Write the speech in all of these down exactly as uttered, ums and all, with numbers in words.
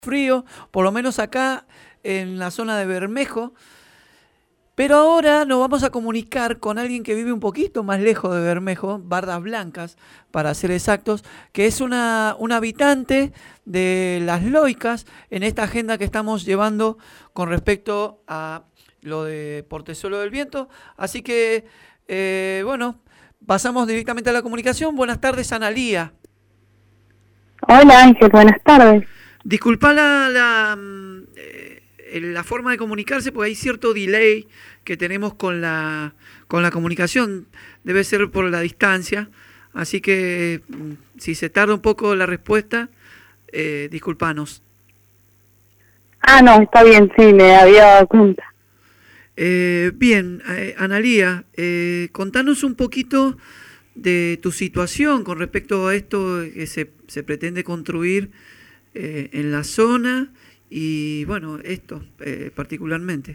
frío, por lo menos acá en la zona de Bermejo. Pero ahora nos vamos a comunicar con alguien que vive un poquito más lejos de Bermejo, Bardas Blancas, para ser exactos, que es una, una habitante de Las Loicas en esta agenda que estamos llevando con respecto a lo de Portezuelo del Viento. Así que, eh, bueno, pasamos directamente a la comunicación. Buenas tardes, Analía. Hola Ángel, buenas tardes. Disculpa la, la, eh, la forma de comunicarse, porque hay cierto delay que tenemos con la, con la comunicación. Debe ser por la distancia. Así que si se tarda un poco la respuesta, eh, disculpanos. Ah, no, está bien, sí, me había dado cuenta. Eh, bien, eh, Analía, eh, contanos un poquito de tu situación con respecto a esto que se, se pretende construir eh, en la zona y, bueno, esto eh, particularmente.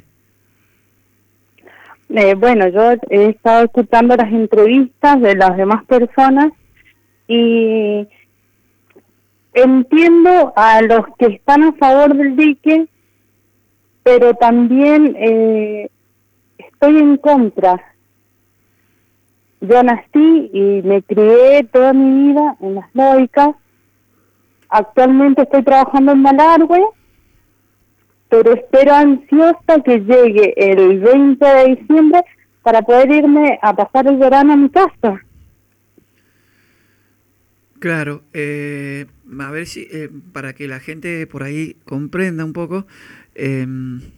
Eh, bueno, yo he estado escuchando las entrevistas de las demás personas y entiendo a los que están a favor del dique, pero también eh, estoy en contra. Yo nací y me crié toda mi vida en Las Loicas. Actualmente estoy trabajando en Malargüe, pero espero ansiosa que llegue el veinte de diciembre para poder irme a pasar el verano a mi casa. Claro, eh, a ver si, eh, para que la gente por ahí comprenda un poco, eh,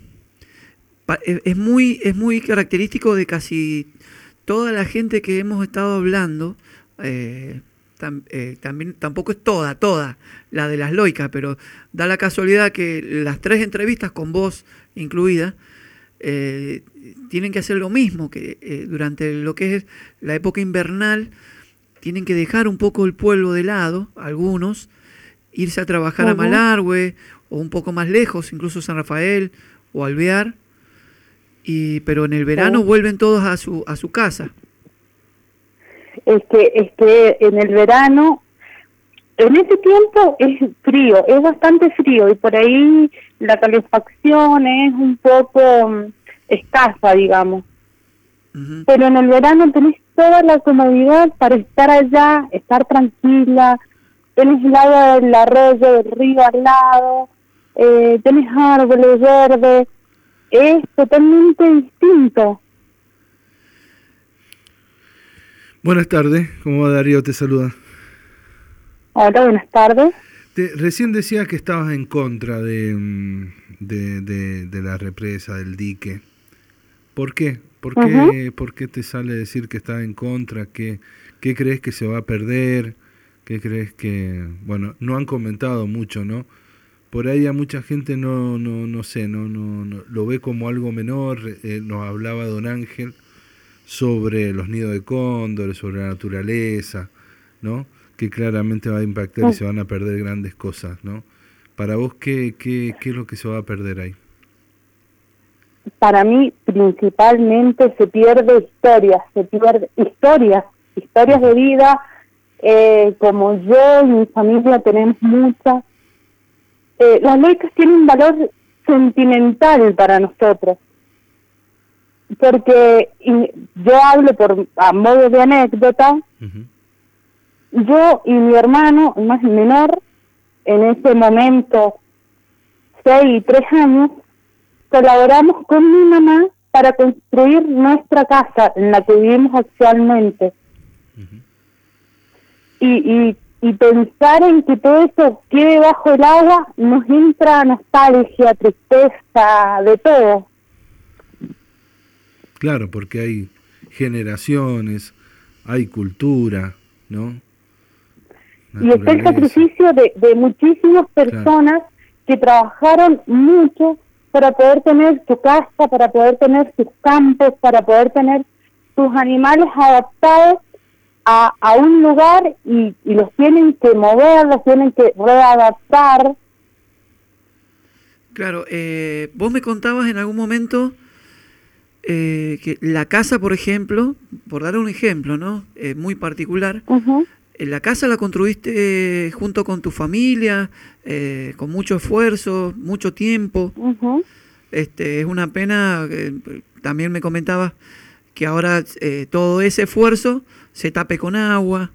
es muy, es muy característico de casi toda la gente que hemos estado hablando, eh, tam, eh, también tampoco es toda, toda la de Las Loicas, pero da la casualidad que las tres entrevistas con vos incluida eh, tienen que hacer lo mismo, que eh, durante lo que es la época invernal tienen que dejar un poco el pueblo de lado, algunos, irse a trabajar uh-huh. a Malargüe o un poco más lejos, incluso San Rafael o Alvear. Y, pero en el verano sí. vuelven todos a su a su casa. Es que es que en el verano, en ese tiempo es frío, es bastante frío y por ahí la calefacción es un poco um, escasa, digamos. Uh-huh. Pero en el verano tenés toda la comodidad para estar allá, estar tranquila, tenés el agua del arroyo, del río al lado, eh, tenés árboles verdes. Es totalmente distinto. Buenas tardes, ¿cómo va? Darío te saluda. Hola, buenas tardes. Te, recién decías que estabas en contra de, de, de, de la represa, del dique. ¿Por qué? ¿Por qué, uh-huh. ¿Por qué te sale decir que estás en contra? ¿Qué, ¿Qué crees que se va a perder? ¿Qué crees que...? Bueno, no han comentado mucho, ¿no? Por ahí a mucha gente no no no sé, no no, no lo ve como algo menor. Eh, nos hablaba don Ángel sobre los nidos de cóndores, sobre la naturaleza, ¿no? Que claramente va a impactar sí. y se van a perder grandes cosas, ¿no? Para vos, ¿qué, qué, qué es lo que se va a perder ahí? Para mí, principalmente, se pierde historia, se pierde historias, historias de vida, eh, como yo y mi familia tenemos muchas. Eh, las Loicas tienen un valor sentimental para nosotros, porque y, yo hablo por a modo de anécdota. Uh-huh. Yo y mi hermano, el más menor, en ese momento, seis y tres años, colaboramos con mi mamá para construir nuestra casa en la que vivimos actualmente. Uh-huh. Y, y Y pensar en que todo eso quede bajo el agua nos entra nostalgia, tristeza, de todo. Claro, porque hay generaciones, hay cultura, ¿no? Y está el sacrificio de, de muchísimas personas claro. que trabajaron mucho para poder tener su casa, para poder tener sus campos, para poder tener sus animales adaptados A, a un lugar y, y los tienen que mover, los tienen que readaptar. Claro, eh, vos me contabas en algún momento eh, que la casa, por ejemplo, por dar un ejemplo, ¿no? Eh, muy particular, uh-huh. la casa la construiste junto con tu familia, eh, con mucho esfuerzo, mucho tiempo. Uh-huh. Este, es una pena, eh, también me comentabas que ahora eh, todo ese esfuerzo se tape con agua.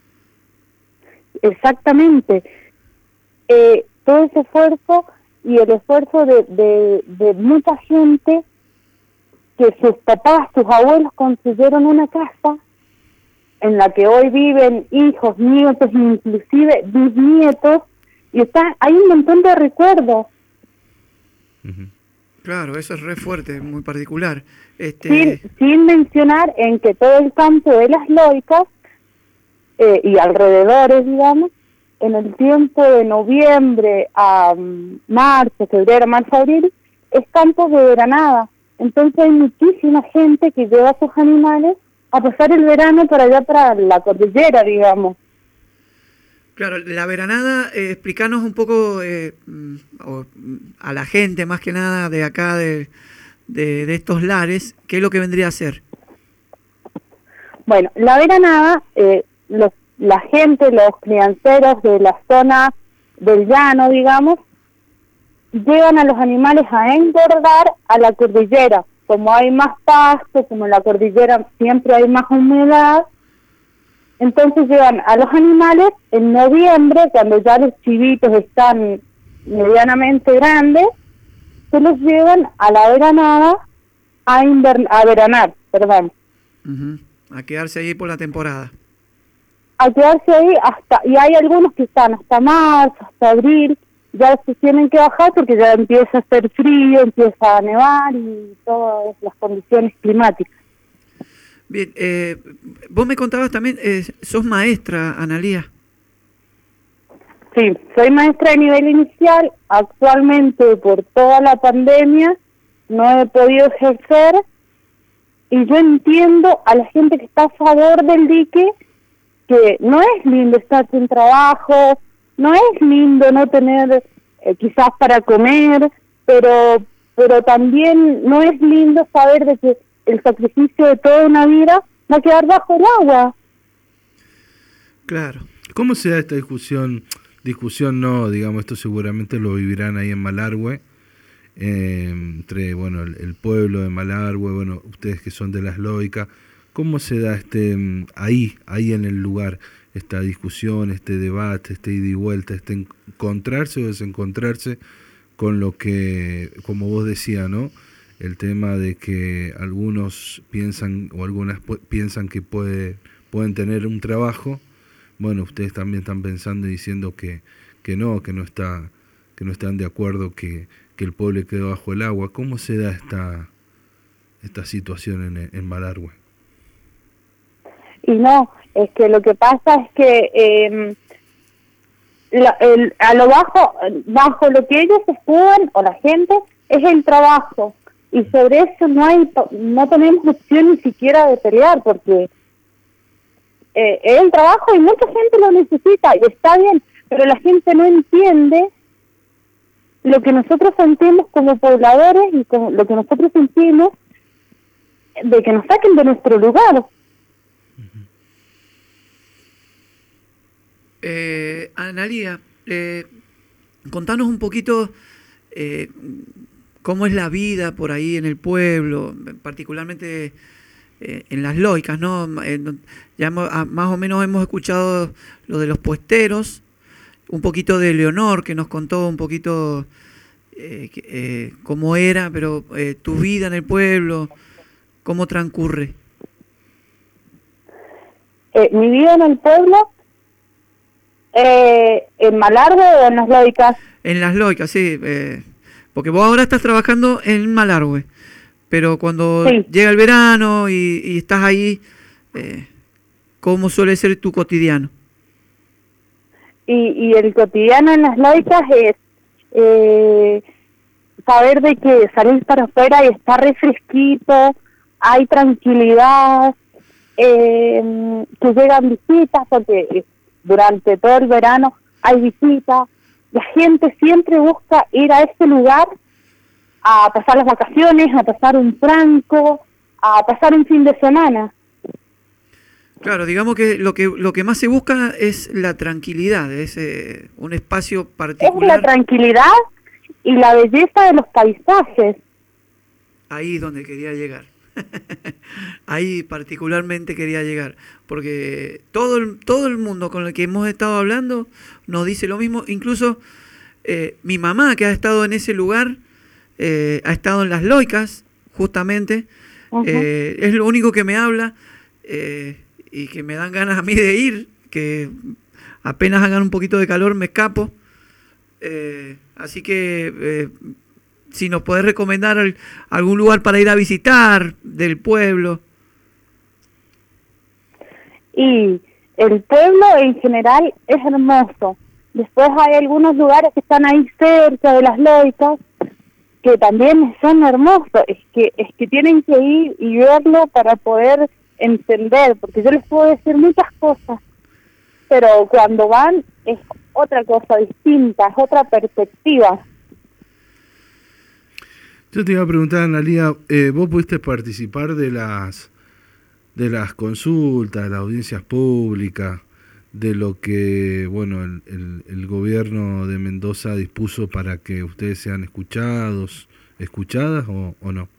Exactamente. Eh, todo ese esfuerzo y el esfuerzo de, de, de mucha gente, que sus papás, sus abuelos construyeron una casa en la que hoy viven hijos, nietos, inclusive bisnietos, y está, hay un montón de recuerdos. Uh-huh. Claro, eso es re fuerte, muy particular. Este... Sin, sin mencionar en que todo el campo de las Loicas eh, y alrededores, digamos, en el tiempo de noviembre a um, marzo, febrero, marzo, abril, es campo de veranada. Entonces hay muchísima gente que lleva a sus animales a pasar el verano por allá para la cordillera, digamos. Claro, la veranada, eh, explícanos un poco eh, o, a la gente más que nada de acá, de, de, de estos lares, ¿qué es lo que vendría a ser? Bueno, la veranada, eh, los, la gente, los crianceros de la zona del llano, digamos, llevan a los animales a engordar a la cordillera. Como hay más pasto, como en la cordillera siempre hay más humedad, entonces llevan a los animales en noviembre, cuando ya los chivitos están medianamente grandes, se los llevan a la veranada a, invern a veranar, perdón. Uh-huh. A quedarse ahí por la temporada. A quedarse ahí hasta, y hay algunos que están hasta marzo, hasta abril, ya se tienen que bajar porque ya empieza a hacer frío, empieza a nevar y todas las condiciones climáticas. Bien, eh, vos me contabas también, eh, sos maestra, Analía. Sí, soy maestra de nivel inicial. Actualmente, por toda la pandemia, no he podido ejercer, y yo entiendo a la gente que está a favor del dique, que no es lindo estar sin trabajo, no es lindo no tener eh, quizás para comer, pero pero también no es lindo saber de que el sacrificio de toda una vida va a quedar bajo el agua. Claro. ¿Cómo se da esta discusión? Discusión no, digamos, esto seguramente lo vivirán ahí en Malargüe, eh, entre, bueno, el, el pueblo de Malargüe, bueno, ustedes que son de las Loicas. ¿Cómo se da este ahí, ahí en el lugar, esta discusión, este debate, este ida y vuelta, este encontrarse o desencontrarse con lo que, como vos decías, ¿no? El tema de que algunos piensan o algunas piensan que puede, pueden tener un trabajo. Bueno, ustedes también están pensando y diciendo que, que no, que no está, que no están de acuerdo que, que el pueblo quede bajo el agua. ¿Cómo se da esta, esta situación en, en Malargüe? Y no, es que lo que pasa es que eh, la, el, a lo bajo, bajo lo que ellos escudan, o la gente, es el trabajo. Y sobre eso no hay, no tenemos opción ni siquiera de pelear, porque eh, es el trabajo y mucha gente lo necesita, y está bien, pero la gente no entiende lo que nosotros sentimos como pobladores y como lo que nosotros sentimos de que nos saquen de nuestro lugar. Eh, Analía, eh, contanos un poquito eh, cómo es la vida por ahí en el pueblo, particularmente eh, en las Loicas, ¿no? Eh, ya hemos, ah, más o menos hemos escuchado lo de los puesteros, un poquito de Leonor, que nos contó un poquito eh, eh, cómo era, pero eh, tu vida en el pueblo, cómo transcurre. Eh, mi vida en el pueblo... Eh, ¿En Malargüe o en las Loicas? En las Loicas, sí, eh, porque vos ahora estás trabajando en Malargüe, pero cuando sí. llega el verano y, y estás ahí, eh, ¿cómo suele ser tu cotidiano? Y, y el cotidiano en las Loicas es eh, saber de que salís para afuera y está refresquito, hay tranquilidad, eh, que llegan visitas, porque durante todo el verano hay visitas, la gente siempre busca ir a ese lugar a pasar las vacaciones, a pasar un franco, a pasar un fin de semana. Claro, digamos que lo que lo que más se busca es la tranquilidad, es eh, un espacio particular. Es la tranquilidad y la belleza de los paisajes. Ahí es donde quería llegar. Ahí particularmente quería llegar, porque todo el, todo el mundo con el que hemos estado hablando nos dice lo mismo, incluso eh, mi mamá, que ha estado en ese lugar, eh, ha estado en Las Loicas, justamente, uh-huh. eh, es lo único que me habla, eh, y que me dan ganas a mí de ir, que apenas hagan un poquito de calor me escapo, eh, así que eh, si nos podés recomendar el, algún lugar para ir a visitar del pueblo. Y el pueblo en general es hermoso. Después hay algunos lugares que están ahí cerca de Las Loicas que también son hermosos. Es que es que tienen que ir y verlo para poder entender, porque yo les puedo decir muchas cosas, pero cuando van es otra cosa distinta, es otra perspectiva. Yo te iba a preguntar, Analía, eh, ¿vos pudiste participar de las de las consultas, de las audiencias públicas, de lo que bueno el, el, el gobierno de Mendoza dispuso para que ustedes sean escuchados, escuchadas o, o no?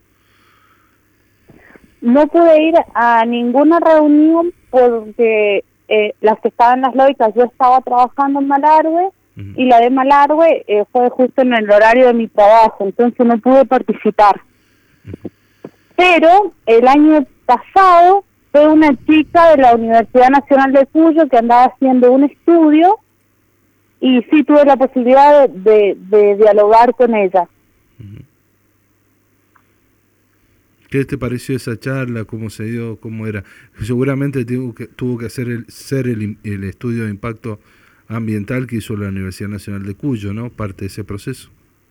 No pude ir a ninguna reunión porque eh, las que estaban en Las Loicas, yo estaba trabajando en Malargüe, uh-huh. y la de Malargüe eh, fue justo en el horario de mi trabajo, entonces no pude participar. Uh-huh. Pero el año pasado fue una chica de la Universidad Nacional de Cuyo que andaba haciendo un estudio y sí tuve la posibilidad de, de, de dialogar con ella. Uh-huh. ¿Qué te pareció esa charla? ¿Cómo se dio? ¿Cómo era? Seguramente tuvo que, tuvo que hacer el, ser el, el estudio de impacto ambiental que hizo la Universidad Nacional de Cuyo, ¿no? Parte de ese proceso.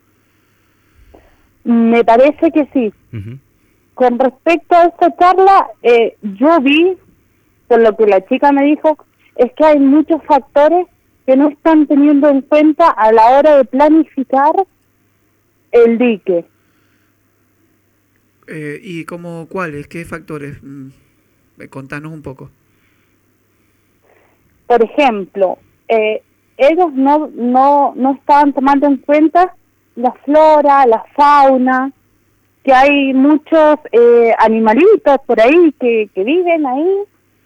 Me parece que sí. Uh-huh. Con respecto a esta charla, eh, yo vi, por lo que la chica me dijo, es que hay muchos factores que no están teniendo en cuenta a la hora de planificar el dique. Eh, ¿Y cómo cuáles? ¿Qué factores? Mm, contanos un poco. Por ejemplo, eh, ellos no, no, no estaban tomando en cuenta la flora, la fauna, que hay muchos eh, animalitos por ahí que, que viven ahí.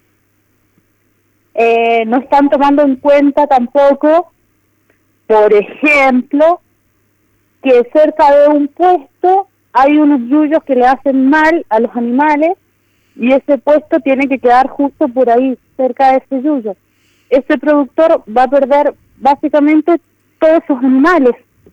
Eh, no están tomando en cuenta tampoco, por ejemplo, que cerca de un puesto hay unos yuyos que le hacen mal a los animales y ese puesto tiene que quedar justo por ahí, cerca de ese yuyo. Ese productor va a perder básicamente todos sus animales.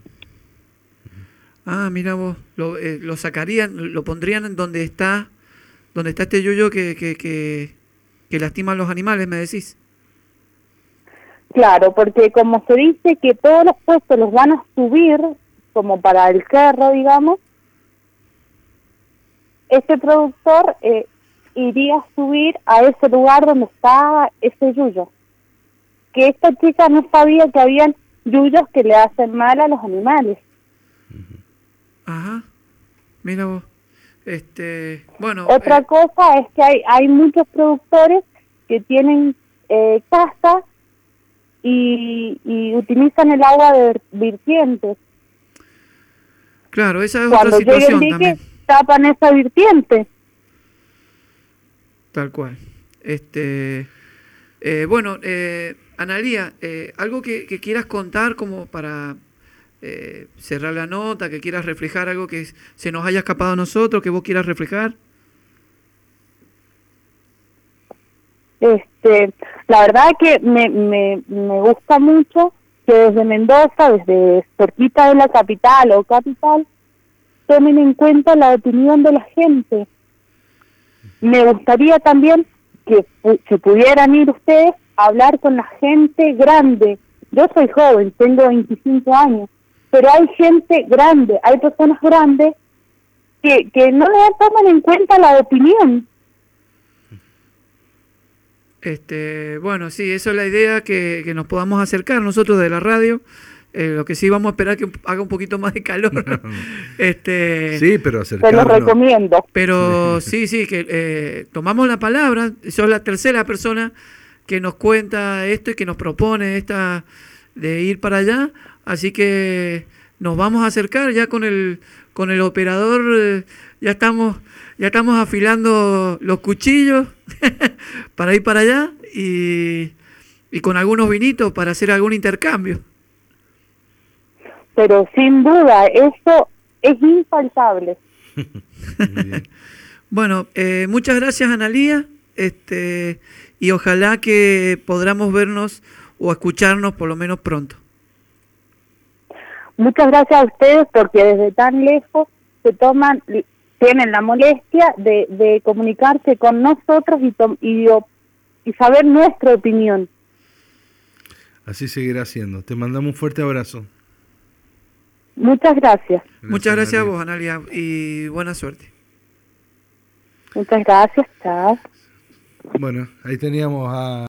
Ah, mira vos, lo, eh, lo sacarían, lo pondrían en donde está, donde está este yuyo que, que, que, que lastima a los animales, me decís. Claro, porque como se dice que todos los puestos los van a subir, como para el cerro, digamos, este productor eh, iría a subir a ese lugar donde está ese yuyo. Que esta chica no sabía que habían yuyos que le hacen mal a los animales. Ajá, mira vos. Este, bueno. Otra eh... cosa es que hay hay muchos productores que tienen eh, casas y, y utilizan el agua de vertientes. Claro, esa es Cuando otra situación dique, también. Tapan esa vertiente. Tal cual. Este, eh, bueno, eh, Analía, eh, algo que, que quieras contar como para eh, cerrar la nota, que quieras reflejar algo que se nos haya escapado a nosotros, que vos quieras reflejar. Este, la verdad que me, me, me gusta mucho que desde Mendoza, desde cerquita de la capital o capital, tomen en cuenta la opinión de la gente. Me gustaría también que si pudieran ir ustedes a hablar con la gente grande. Yo soy joven, tengo veinticinco años, pero hay gente grande, hay personas grandes que, que no le toman en cuenta la opinión. Este, bueno, sí, eso es la idea, que, que nos podamos acercar nosotros de la radio, Eh, lo que sí vamos a esperar que haga un poquito más de calor. este, sí, pero Te acercarnos. lo recomiendo. Pero sí, sí, que eh, tomamos la palabra. Sos la tercera persona que nos cuenta esto y que nos propone esta de ir para allá. Así que nos vamos a acercar ya con el con el operador. Eh, ya estamos ya estamos afilando los cuchillos para ir para allá y, y con algunos vinitos para hacer algún intercambio. Pero sin duda, eso es infaltable. Bueno, eh, muchas gracias, Analía, este, y ojalá que podamos vernos o escucharnos por lo menos pronto. Muchas gracias a ustedes porque desde tan lejos se toman, tienen la molestia de, de comunicarse con nosotros y, to, y, y saber nuestra opinión. Así seguirá siendo. Te mandamos un fuerte abrazo. Muchas gracias. gracias Muchas gracias Analía. a vos, Analía, y buena suerte. Muchas gracias, chao. Bueno, ahí teníamos a...